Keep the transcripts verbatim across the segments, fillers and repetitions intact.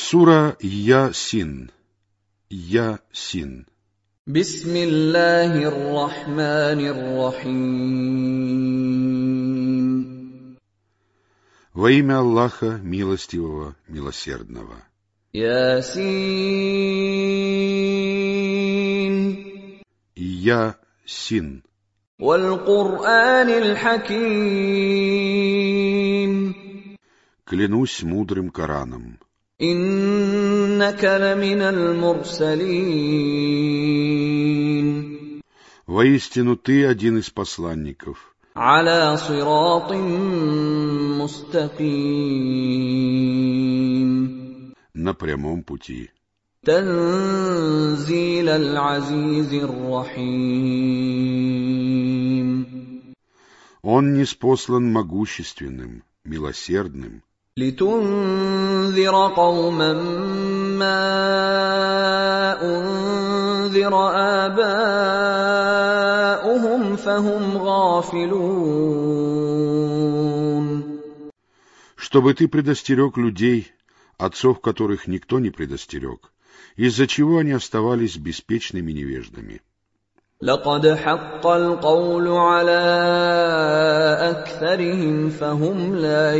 Сура Ясин. Ясин. Бисмиллахир рахманир рахим. Во имя Аллаха, милостивого, милосердного. Ясин. Ясин. Валь Куранил хаким. Клянусь мудрым Кораном. Иннака ламинал мурсалин. Воистину ты один из посланников. Аля сиратин мустаким. На прямом пути. Танзилал азизир рахим. Он ниспослан могущественным, милосердным. لتنذر قوما ما أنذر آباؤهم فهم غافلون. Чтобы ты предостерег людей, отцов которых никто не предостерег, из-за чего они оставались беспечными невеждами. لقد حق القول على أكثرهم فهم لا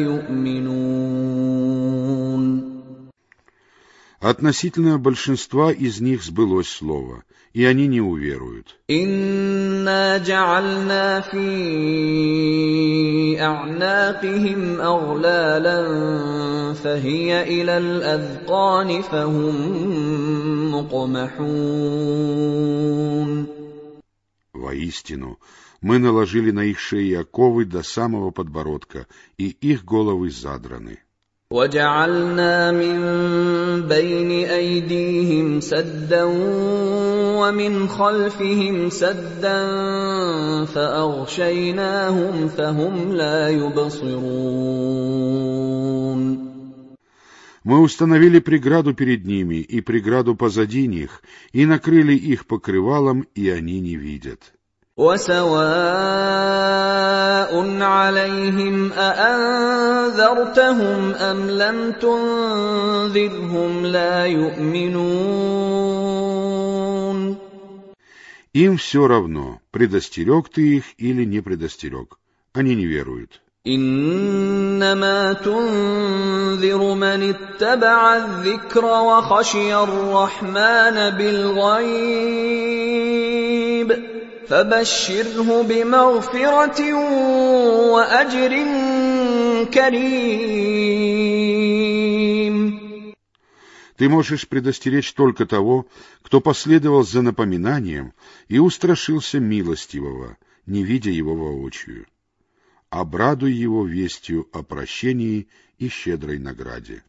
يؤمنون. Относительно большинства из них сбылось слово, и они не уверуют. إنا جعلنا في أعناقهم أغلالا فهي إلى الأذقان فهم مقمحون. Воистину, мы наложили на их шеи оковы до самого подбородка, и их головы задраны. وَجَعَلْنَا مِن بَيْنِ أَيْدِيهِمْ سَدًّا وَمِنْ خَلْفِهِمْ سَدًّا فَأَغْشَيْنَاهُمْ فَهُمْ لَا يُبْصِرُونَ. Мы установили преграду перед ними и преграду позади них, и накрыли их покрывалом, и они не видят. وَسَوَاءٌ عَلَيْهِمْ أَأَنذَرْتَهُمْ أَمْ لَمْ تُنذِرْهُمْ لَا يُؤْمِنُونَ. Им все равно, предостерег ты их или не предостерег. Они не веруют. إنما تنذر من اتبع الذكر وخشي الرحمن بالغيب فبشره بمغفرة وأجر كريم. Ты можешь предостеречь только того, кто последовал за напоминанием и устрашился милостивого, не видя его воочию. Обрадуй его вестью о прощении и щедрой награде.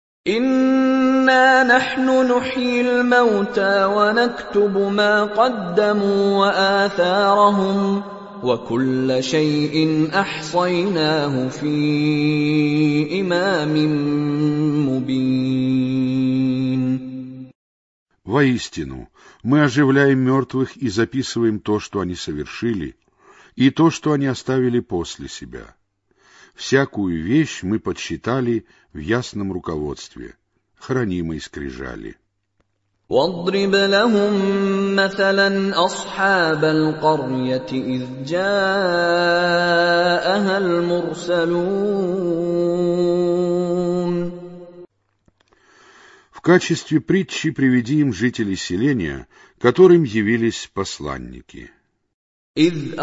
إنا نحن نحيي الموتى ونكتب ما قدموا وآثارهم وكل شيء أحصيناه في إمام مبين. Воистину, мы оживляем мертвых и записываем то, что они совершили, и то, что они оставили после себя. Всякую вещь мы подсчитали в ясном руководстве, хранимой скрижали. واضرب لهم مثلا أصحاب القرية إذ جاءها المرسلون. В качестве притчи приведи им жителей селения, которым явились посланники. إذ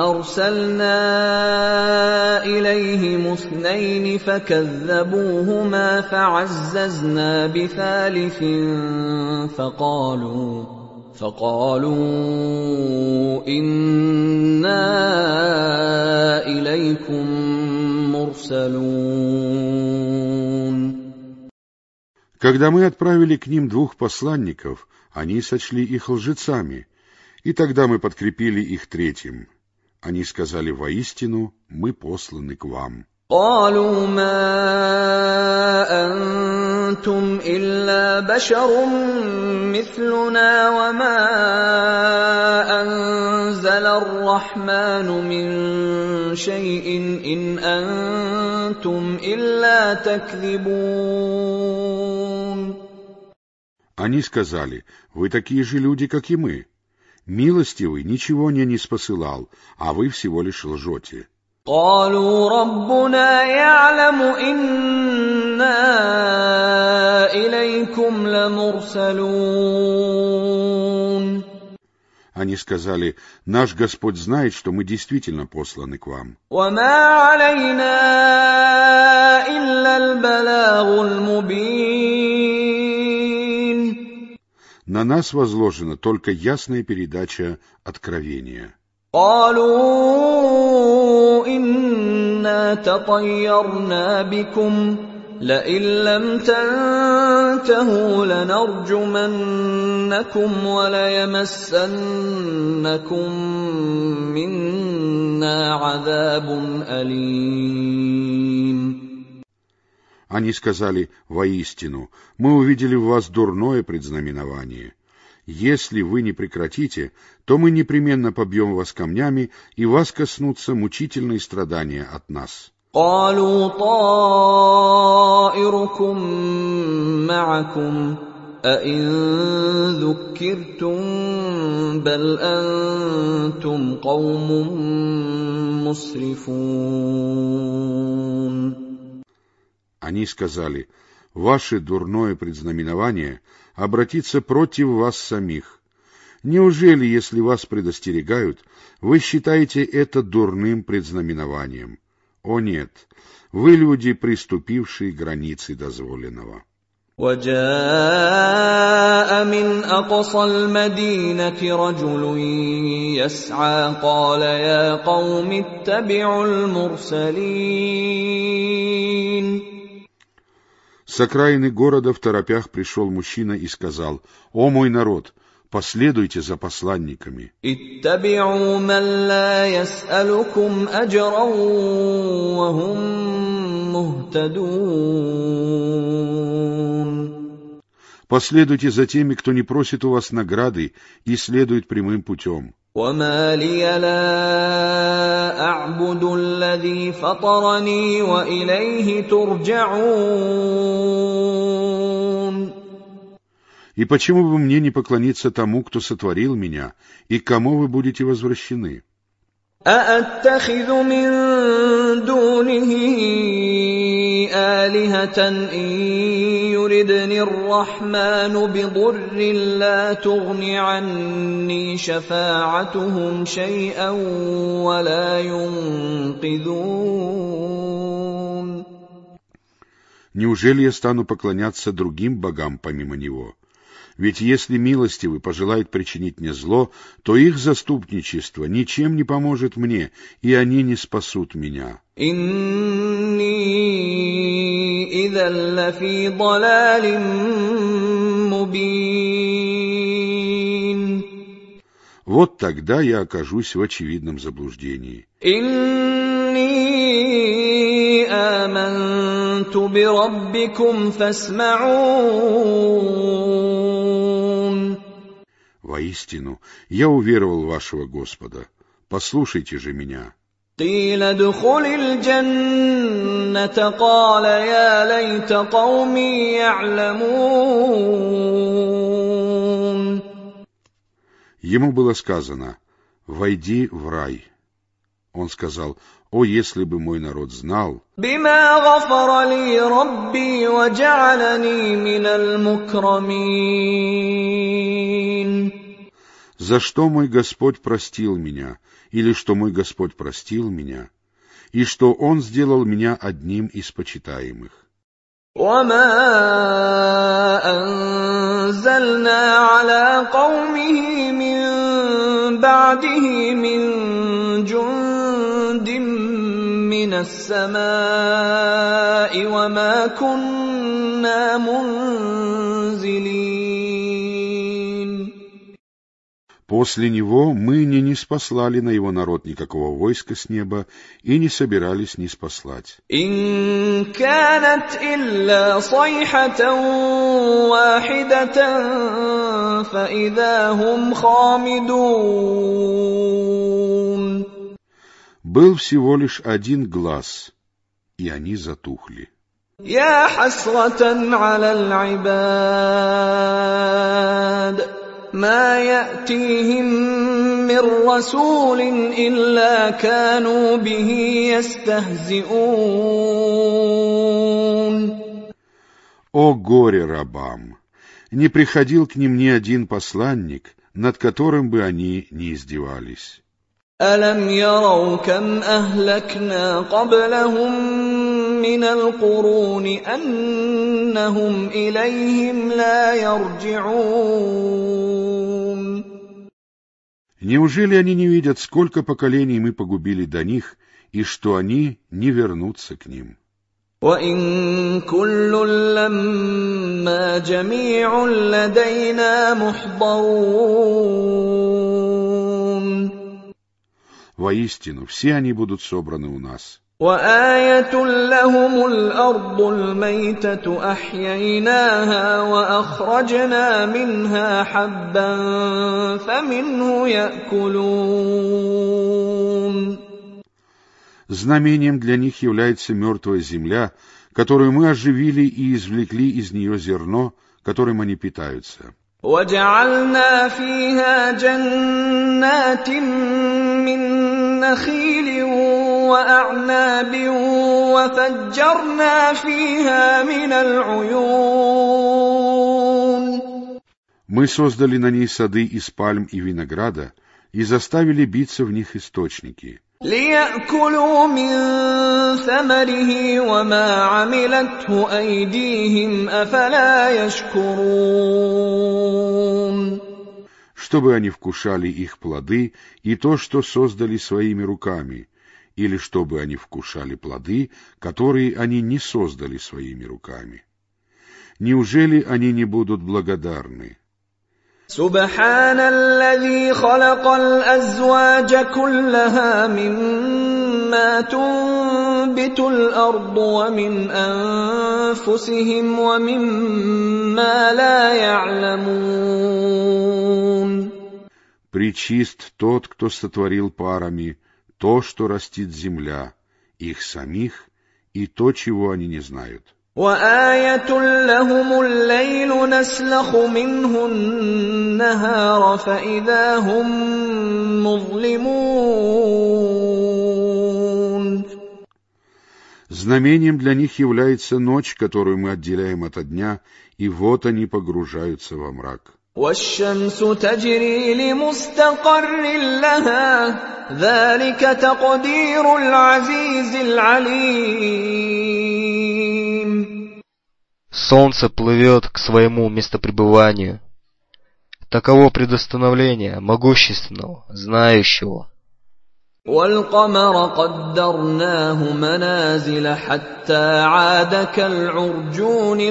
أرسلنا إليهم اثنين فكذبوهما فعززنا بثالث فقالوا فقالوا إنا إليكم مرسلون. Когда мы отправили к ним двух посланников, они сочли их лжецами. И тогда мы подкрепили их третьим. Они сказали: воистину, мы посланы к вам. قالوا ما أنتم إلا بشر مثلنا وما أنزل الرحمن من شيء إن أنتم إلا تكذبون. Они сказали: «Вы такие же люди, как и мы. Милостивый ничего не ниспосылал, а вы всего лишь лжете». قالوا ربنا يعلم إنا إليكم لمرسلون. Они сказали: «Наш Господь знает, что мы действительно посланы к вам. وما علينا إلا البلاغ المبين. На нас возложена только ясная передача откровения». قالوا إنا تطيرنا بكم لئن لم تنتهوا لنرجمنكم وليمسنكم منا عذاب أليم. Они сказали: «Воистину, мы увидели в вас дурное предзнаменование. Если вы не прекратите, то мы непременно побьем вас камнями, и вас коснутся мучительные страдания от нас». قالوا طائركم معكم أئن ذكرتم بل أنتم قوم مسرفون. Они сказали: «Ваше дурное предзнаменование обратится против вас самих. Неужели, если вас предостерегают, вы считаете это дурным предзнаменованием? О нет, вы люди, приступившие границы дозволенного». وجاء من أقصى المدينة رجل يسعى قال يا قوم اتبعوا المرسلين. С окраины города в торопях пришел мужчина и сказал: «О мой народ, последуйте за посланниками. اتبعوا من لا يسألكم أجرا وهم مهتدون». Последуйте за теми, кто не просит у вас награды и следует прямым путем. وما لي لا أعبد الذي فطرني وإليه ترجعون. И почему бы мне не поклониться тому, кто сотворил меня, и к кому вы будете возвращены? أأتخذ من دونه آلهة إن يردني الرحمن بضر لا تغن عني شفاعتهم شيئا ولا ينقذون. Неужели я стану поклоняться другим богам помимо него? Ведь если милостивый пожелает причинить мне зло, то их заступничество ничем не поможет мне, и они не спасут меня. إني إذا لفي ضلال مبين. Вот тогда я окажусь в очевидном заблуждении. إني آمنت بربكم فاسمعون. Воистину, я уверовал в вашего Господа. Послушайте же меня. قيل ادخل الجنة قال يا ليت قومي يعلمون. Ему было сказано: «Войди в рай». Он сказал: «О, если бы мой народ знал, بما غفر لي ربي وجعلني من المكرمين. за что мой Господь простил меня, или что мой Господь простил меня, и что Он сделал меня одним из почитаемых». وما أنزلنا على قومه من بعده من جند من السماء وما كنا منزلين. После него мы не ниспослали на его народ никакого войска с неба и не собирались ниспослать. إن كانت إلا صيحة واحدة فإذا هم خامدون. Был всего лишь один глаз, и они затухли. يا حسرة على العباد ما يأتيهم من رسول إلا كانوا به يستهزئون. О горе рабам! Не приходил к ним ни один посланник, над которым бы они не издевались. ألم يروا كم أهلكنا قبلهم من القرون أنهم إليهم لا يرجعون. Неужели они не видят, сколько поколений мы погубили до них, и что они не вернутся к ним? وَإِن كُلٌّ لَّمَّا جَمِيعٌ لَّدَيْنَا مُحْضَرُونَ. Воистину, все они будут собраны у нас. وَآيَةٌ لَّهُمُ الْأَرْضُ الْمَيْتَةُ أَحْيَيْنَاهَا وَأَخْرَجْنَا مِنْهَا حَبًّا فَمِنْهُ يَأْكُلُونَ. Знамением для них является мертвая земля, которую мы оживили и извлекли из нее зерно, которым они питаются. وَجَعَلْنَا فِيهَا جَنَّاتٍ مِّن نَّخِيلٍ وَأَعْنَابٍ وَفَجَّرْنَا فِيهَا مِنَ الْعُيُونِ. Мы создали на ней сады из пальм и винограда и заставили биться в них источники. لِيَأْكُلُوا مِن ثَمَرِهِ وَمَا عَمِلَتْهُ أَيْدِيهِمْ أَفَلَا يَشْكُرُونَ. Чтобы они вкушали их плоды и то, что создали своими руками, или чтобы они вкушали плоды, которые они не создали своими руками. Неужели они не будут благодарны? سبحان الذي خلق الأزواج كلها مما تنبت الأرض ومن أنفسهم ومما لا يعلمون. Пречист тот, кто сотворил парами то, что растит земля, их самих и то, чего они не знают. وَآيَةٌ لَّهُمُ اللَّيْلُ نَسْلَخُ مِنْهُ النَّهَارَ فَإِذَا هُم مُّظْلِمُونَ. Знамением для них является ночь, которую мы отделяем ото дня, и вот они погружаются во мрак. وَالشَّمْسُ تَجْرِي لِمُسْتَقَرٍّ لَّهَا ذَلِكَ تَقْدِيرُ الْعَزِيزِ الْعَلِيمِ. Солнце плывет к своему местопребыванию. Таково предустановление могущественного, знающего. وَالْقَمَرَ قَدَّرْنَاهُ مَنَازِلَ حَتَّى عَادَ كَالْعُرْجُونِ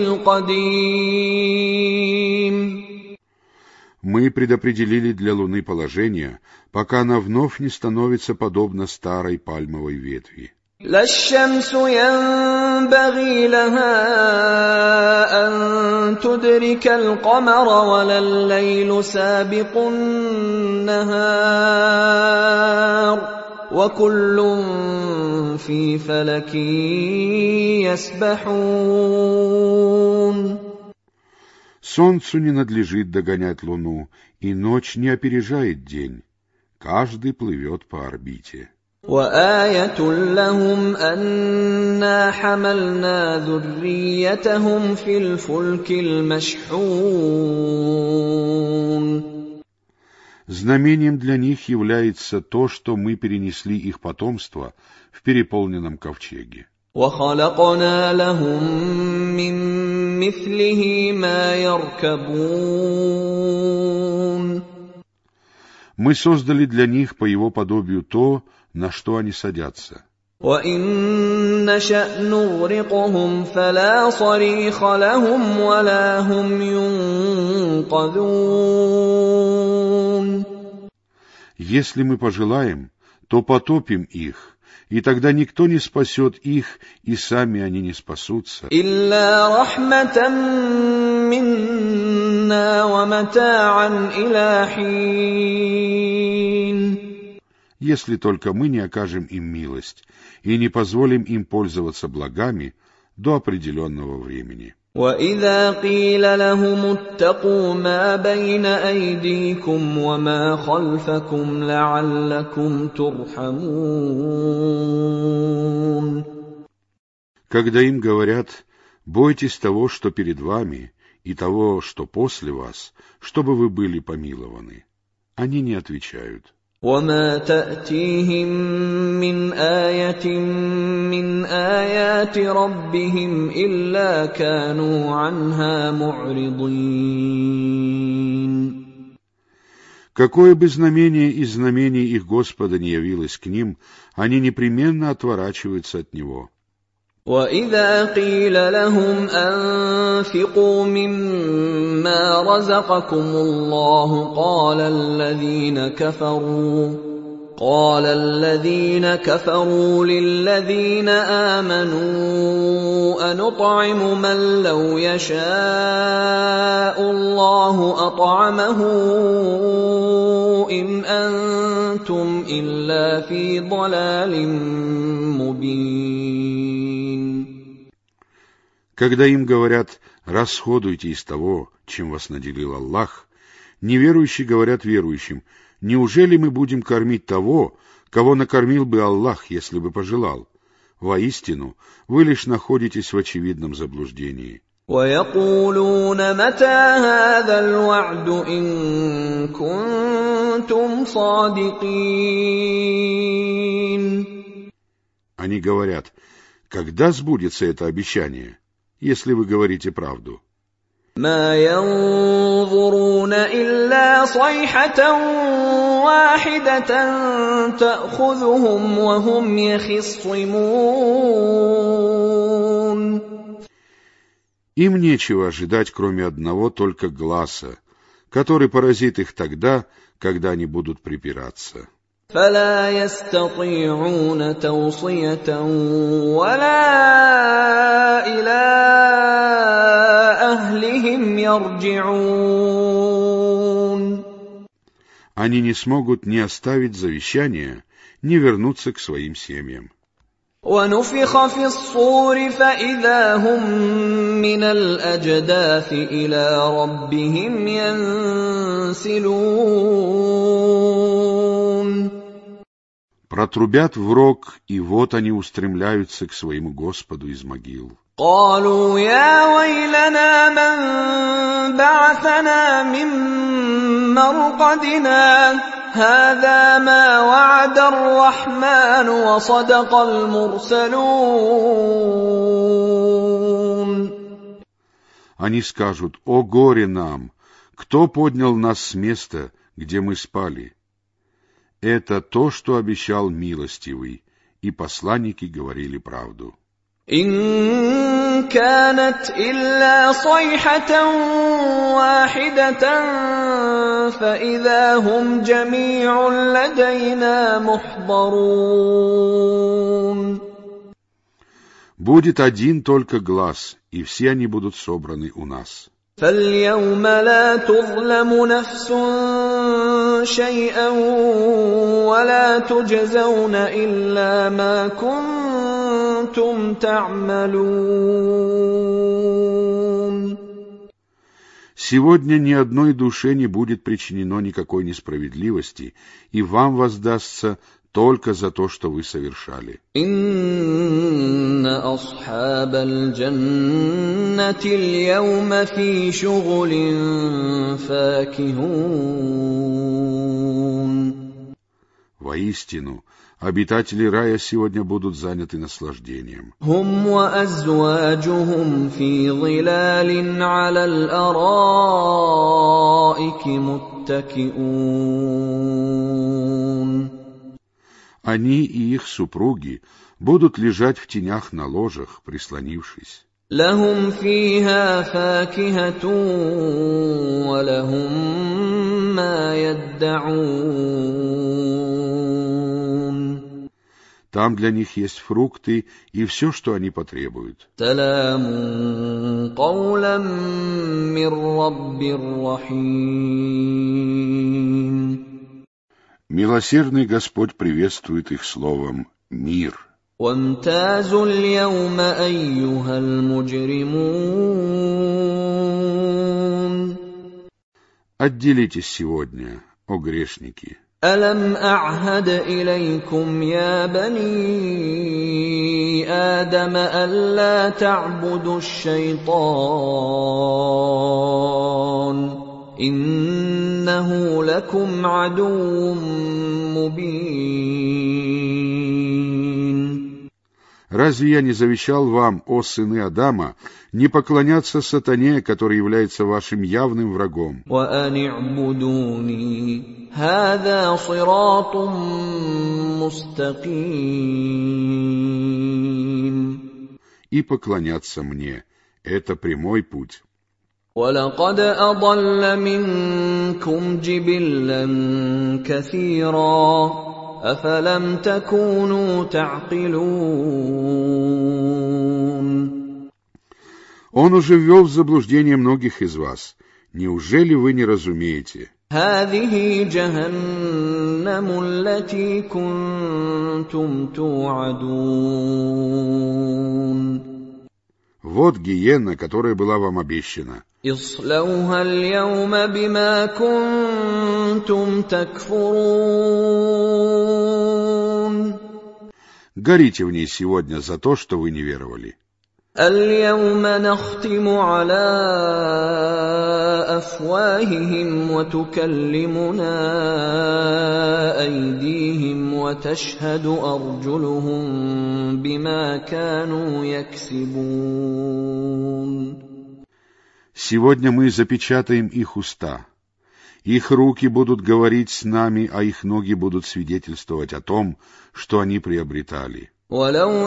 الْقَدِيمِ. Мы предопределили для Луны положение, пока она вновь не становится подобна старой пальмовой ветви. لا الشمس ينبغي لها أن تدرك القمر ولا الليل سابق النهار وكل في فلك يسبحون. Солнцу не надлежит догонять Луну, и ночь не опережает день. Каждый плывет по орбите. وَآيَةٌ لَّهُمْ أَنَّا حَمَلْنَا ذُرِّيَّتَهُمْ فِي الْفُلْكِ الْمَشْحُونِ. Знамением для них является то, что мы перенесли их потомство в переполненном ковчеге. وَخَلَقْنَا لَهُم مِّن مِّثْلِهِ مَا يَرْكَبُونَ. Мы создали для них по его подобию то, на что они садятся. وَإِن نَّشَأْ نُغْرِقْهُمْ فَلَا صَرِيخَ لَهُمْ وَلَا هُمْ يُنقَذُونَ. Если мы пожелаем, то потопим их, и тогда никто не спасет их, и сами они не спасутся. إِلَّا رَحْمَةً مِّنَّا وَمَتَاعًا إِلَىٰ حِينٍ. Если только мы не окажем им милость и не позволим им пользоваться благами до определенного времени. وَإِذَا قِيلَ لَهُمُ اتَّقُوا مَا بَيْنَ أَيْدِيكُمْ وَمَا خَلْفَكُمْ لَعَلَّكُمْ تُرْحَمُونَ. Когда им говорят: бойтесь того, что перед вами, и того, что после вас, чтобы вы были помилованы, они не отвечают: وَمَا تَأْتِيهِم مِّنْ آيَةٍ مِّنْ آيَاتِ رَبِّهِمْ إِلَّا كَانُوا عَنْهَا مُعْرِضِينَ. Какое бы знамение из знамений их Господа не явилось к ним, они непременно отворачиваются от него. وَإِذَا قِيلَ لَهُمْ أَنفِقُوا مِمَّا رَزَقَكُمُ اللَّهُ قَالَ الَّذِينَ كَفَرُوا قَالَ الَّذِينَ كَفَرُوا لِلَّذِينَ آمَنُوا أَنُطْعِمُ مَن لَّوْ يَشَاءُ اللَّهُ أَطْعَمَهُ إِنْ أَنتُمْ إِلَّا فِي ضَلَالٍ مُّبِينٍ. Когда им говорят: расходуйте из того, чем вас наделил Аллах, неверующие говорят верующим: неужели мы будем кормить того, кого накормил бы Аллах, если бы пожелал? Воистину, вы лишь находитесь в очевидном заблуждении. وَيَقُولُونَ مَتَىٰ هَٰذَا الْوَعْدُ إِن كُنتُمْ صَادِقِينَ. Они говорят: когда сбудется это обещание, если вы говорите правду? مَا يَنظُرُونَ إِلَّا صَيْحَةً وَاحِدَةً تَأْخُذُهُمْ وَهُمْ يَخِصِّمُونَ. Им нечего ожидать, кроме одного только гласа, который поразит их тогда, когда они будут припираться. فَلَا يَسْتَطِيعُونَ تَوْصِيَةً وَلَا إِلَىٰ أَهْلِهِمْ يَرْجِعُونَ. Они не смогут ни оставить завещание, ни вернуться к своим семьям. وَنُفِخَ فِي الصُّورِ فَإِذَا هُم مِّنَ الْأَجْدَاثِ إِلَىٰ رَبِّهِمْ يَنسِلُونَ. Протрубят в рог, и вот они устремляются к своему Господу из могил. قَالُوا يَا وَيْلَنَا مَن بَعَثَنَا مِن مَّرْقَدِنَا هَٰذَا مَا وَعَدَ الرَّحْمَٰنُ وَصَدَقَ الْمُرْسَلُونَ. Они скажут: о горе нам! Кто поднял нас с места, где мы спали? Это то, что обещал милостивый, и посланники говорили правду. إِن كَانَتْ إِلَّا صَيْحَةً وَاحِدَةً فَإِذَا هُمْ جَمِيعٌ لَّدَيْنَا مُحْضَرُونَ. Будет один только глас, и все они будут собраны у нас. فَالْيَوْمَ لَا تُظْلَمُ نَفْسٌ شَيْئًا وَلَا تُجْزَوْنَ إِلَّا مَا كُنتُمْ تَعْمَلُونَ. Сегодня ни одной душе не будет причинено никакой несправедливости, и вам воздастся только за то, что вы совершали. Инна асхабал джаннати аль-яума фи шугулин факихун. Воистину, обитатели рая сегодня будут заняты наслаждением. Хум ва азваджухум фи зилалин аля аль-араики муттакиун. Они и их супруги будут лежать в тенях на ложах, прислонившись. Лахум фиха факихатун ва лахум ма яддаун. Там для них есть фрукты и все, что они потребуют. Саламун каулам мир раббир рахим. Милосердный Господь приветствует их словом «мир». وامتازوا اليوم أيها المجرمون. Отделитесь сегодня, о грешники. ألم أعهد إليكم يا بني آدم ألا تعبدوا الشيطان إنه لكم عدو مبين. Разве я не завещал вам, о сыны Адама, не поклоняться сатане, который является вашим явным врагом? وأن اعبدوني هذا صراط مستقيم. И поклоняться мне — это прямой путь. وَلَقَدْ أَضَلَّ مِنكُمْ جِبِلًّا كَثِيرًا أَفَلَمْ تَكُونُوا تَعْقِلُونَ. Он уже ввел в заблуждение многих из вас. Неужели вы не разумеете? هَذِهِ جَهَنَّمُ الَّتِي كُنتُمْ تُوعَدُونَ. Вот гиенна, которая была вам обещана. اصْلَوْهَا الْيَوْمَ بِمَا كُنتُمْ تَكْفُرُونَ. Горите в ней сегодня за то, что вы не веровали. الْيَوْمَ نَخْتِمُ عَلَىٰ أَفْوَاهِهِمْ وَتُكَلِّمُنَا أَيْدِيهِمْ وَتَشْهَدُ أَرْجُلُهُم بِمَا كَانُوا يَكْسِبُونَ. Сегодня мы запечатаем их уста. Их руки будут говорить с нами, а их ноги будут свидетельствовать о том, что они приобретали. وَلَوْ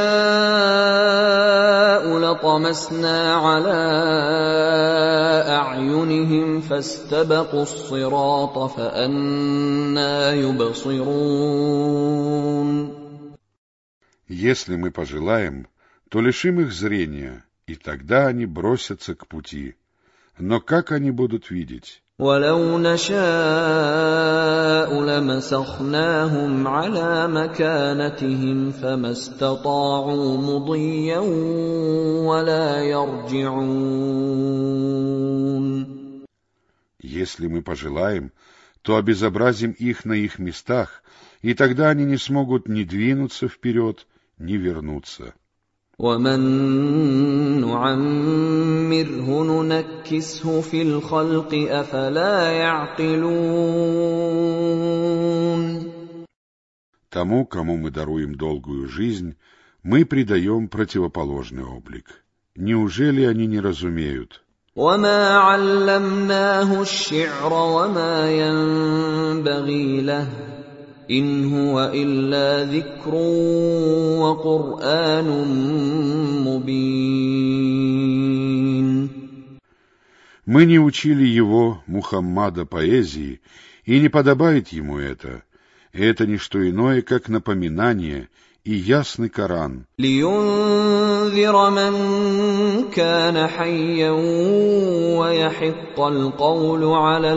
نَشَاءُ لَطَمَسْنَا عَلَىٰ أَعْيُنِهِمْ فَاسْتَبَقُوا الصِّرَاطَ فَأَنَّىٰ يُبْصِرُونَ. Если мы пожелаем, то лишим их зрения, и тогда они бросятся к пути. Но как они будут видеть? وَلَوْ نَشَاءُ لَمَسَخْنَاهُمْ عَلَىٰ مَكَانَتِهِمْ فَمَا اسْتَطَاعُوا مُضِيًّا وَلَا يَرْجِعُونَ. Если мы пожелаем, то обезобразим их на их местах, и тогда они не смогут ни двинуться вперед, ни вернуться. وَمَن نُّعَمِّرْهُ نُنَكِّسْهُ فِي الْخَلْقِ أَفَلَا يَعْقِلُونَ. Тому, кому мы даруем долгую жизнь, мы придаем противоположный облик. Неужели они не разумеют? وَمَا عَلَّمْنَاهُ الشِّعْرَ وَمَا يَنبَغِي لَهُ إِنْ هُوَ إِلَّا ذِكْرٌ وَقُرْآنٌ مُبِينٌ. Мы не учили его, Мухаммада, поэзии, и не подобает ему это. Это не что иное, как напоминание и ясный Коран. لِيُنذِرَ مَن كَانَ حَيًّا وَيَحِقَّ الْقَوْلُ عَلَى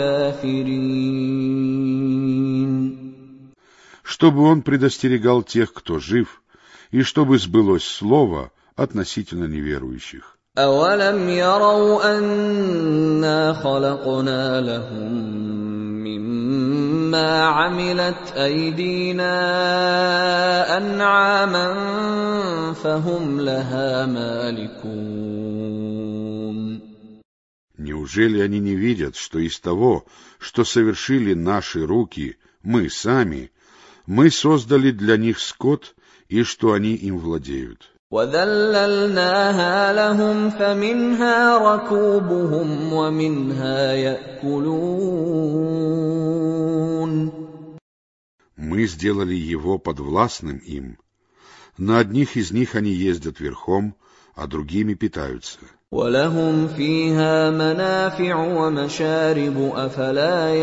الْكَافِرِينَ. Чтобы он предостерегал тех, кто жив, и чтобы сбылось слово относительно неверующих. أَوَلَمْ يَرَوْا أَنَّا خَلَقْنَا لَهُم مِّمَّا عَمِلَتْ أَيْدِينَا أَنْعَامًا فَهُمْ لَهَا مَالِكُونَ. Неужели они не видят, что из того, что совершили наши руки, мы сами, мы создали для них скот, и что они им владеют? وَذَلَّلْنَاهَا لَهُمْ فَمِنْهَا رَكُوبُهُمْ وَمِنْهَا يَأْكُلُونَ. Мы сделали его подвластным им. На одних из них они ездят верхом, а другими питаются. وَلَهُمْ فِيهَا مَنَافِعُ وَمَشَارِبُ أَفَلَا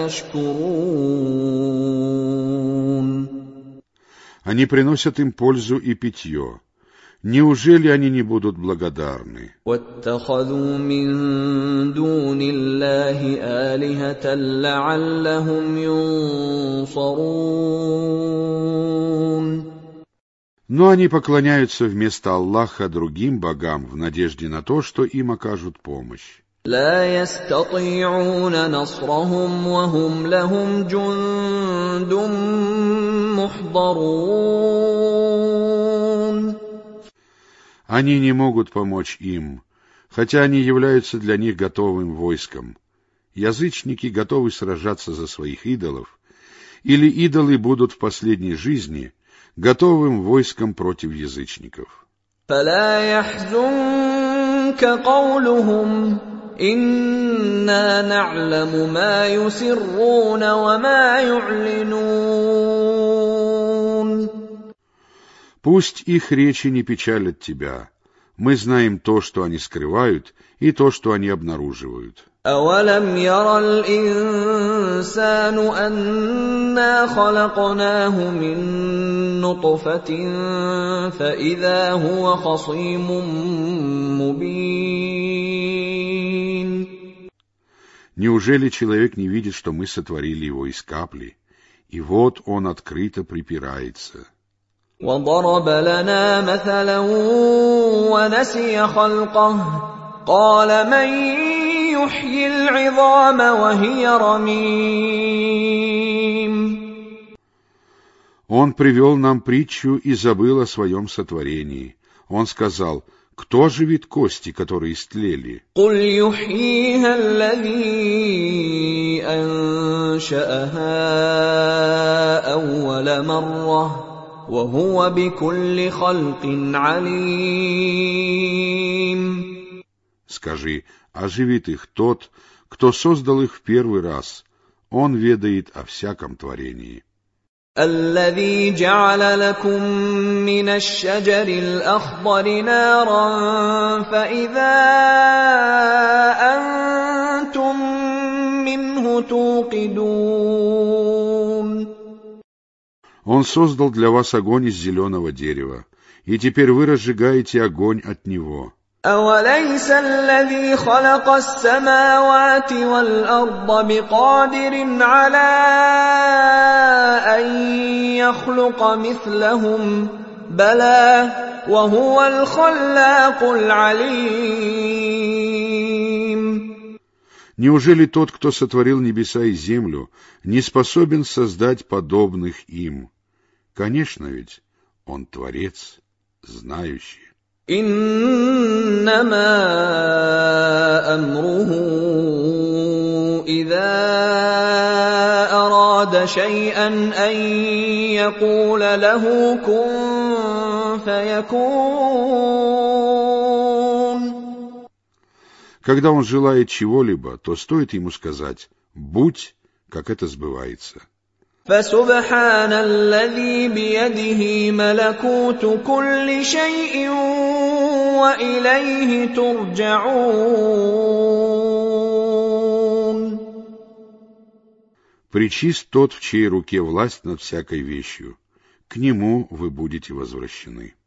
يَشْكُرُونَ. Они приносят им пользу и питье. Неужели они не будут благодарны? وَاتَّخَذُوا مِن دُونِ اللَّهِ آلِهَةً لَّعَلَّهُمْ يُنصَرُونَ. Но они поклоняются вместо Аллаха другим богам в надежде на то, что им окажут помощь. لا يستطيعون نصرهم وهم لهم جند محضرون. Они не могут помочь им, хотя они являются для них готовым войском. Язычники готовы сражаться за своих идолов, или идолы будут в последней жизни готовым войском против язычников. فلا يحزنك قولهم إنا نعلم ما يسرون وما يعلنون. Пусть их речи не печалят тебя. Мы знаем то, что они скрывают, и то, что они обнаруживают. أَوَلَمْ يَرَ الْإِنسَانُ أَنَّا خَلَقْنَاهُ مِن نُّطْفَةٍ فَإِذَا هُوَ خَصِيمٌ مُّبِينٌ. Неужели человек не видит, что мы сотворили его из капли, и вот он открыто припирается? وَضَرَبَ لَنَا مَثَلًا وَنَسِيَ خَلْقَهُ قَالَ مَن يُحْيِي الْعِظَامَ وَهِيَ رَمِيمٌ. Он привел нам притчу и забыл о своем сотворении. Он сказал: кто оживит кости, которые истлели? قُلْ يُحْيِيهَا الَّذِي أَنشَأَهَا أَوَّلَ مَرَّةٍ وَهُوَ بِكُلِّ خَلْقٍ عَلِيمٌ. Скажи, оживит их тот, кто создал их в первый раз. Он ведает о всяком творении. الَّذِي جَعَلَ لَكُم مِّنَ الشَّجَرِ الْأَخْضَرِ نَارًا فَإِذَا أَنتُم مِّنْهُ تُوقِدُونَ. Он создал для вас огонь из зеленого дерева, и теперь вы разжигаете огонь от него. أَوَلَيْسَ الَّذِي خَلَقَ السَّمَاوَاتِ وَالْأَرْضَ بِقَادِرٍ عَلَىٰ أَن يَخْلُقَ مِثْلَهُم ۚ بَلَىٰ وَهُوَ الْخَلَّاقُ الْعَلِيمُ. Неужели тот, кто сотворил небеса и землю, не способен создать подобных им? Конечно ведь, он Творец, знающий. إِنَّمَا أَمْرُهُ إِذَا أَرَادَ شَيْئًا أَن يَقُولَ لَهُ كُن فَيَكُونُ. Когда он желает чего-либо, то стоит ему сказать «будь», как это сбывается. فَسُبْحَانَ الَّذِي بِيَدِهِ مَلَكُوتُ كُلِّ شَيْءٍ وَإِلَيْهِ تُرْجَعُونَ. Пречист тот, в чьей руке власть над всякой вещью. К нему вы будете возвращены.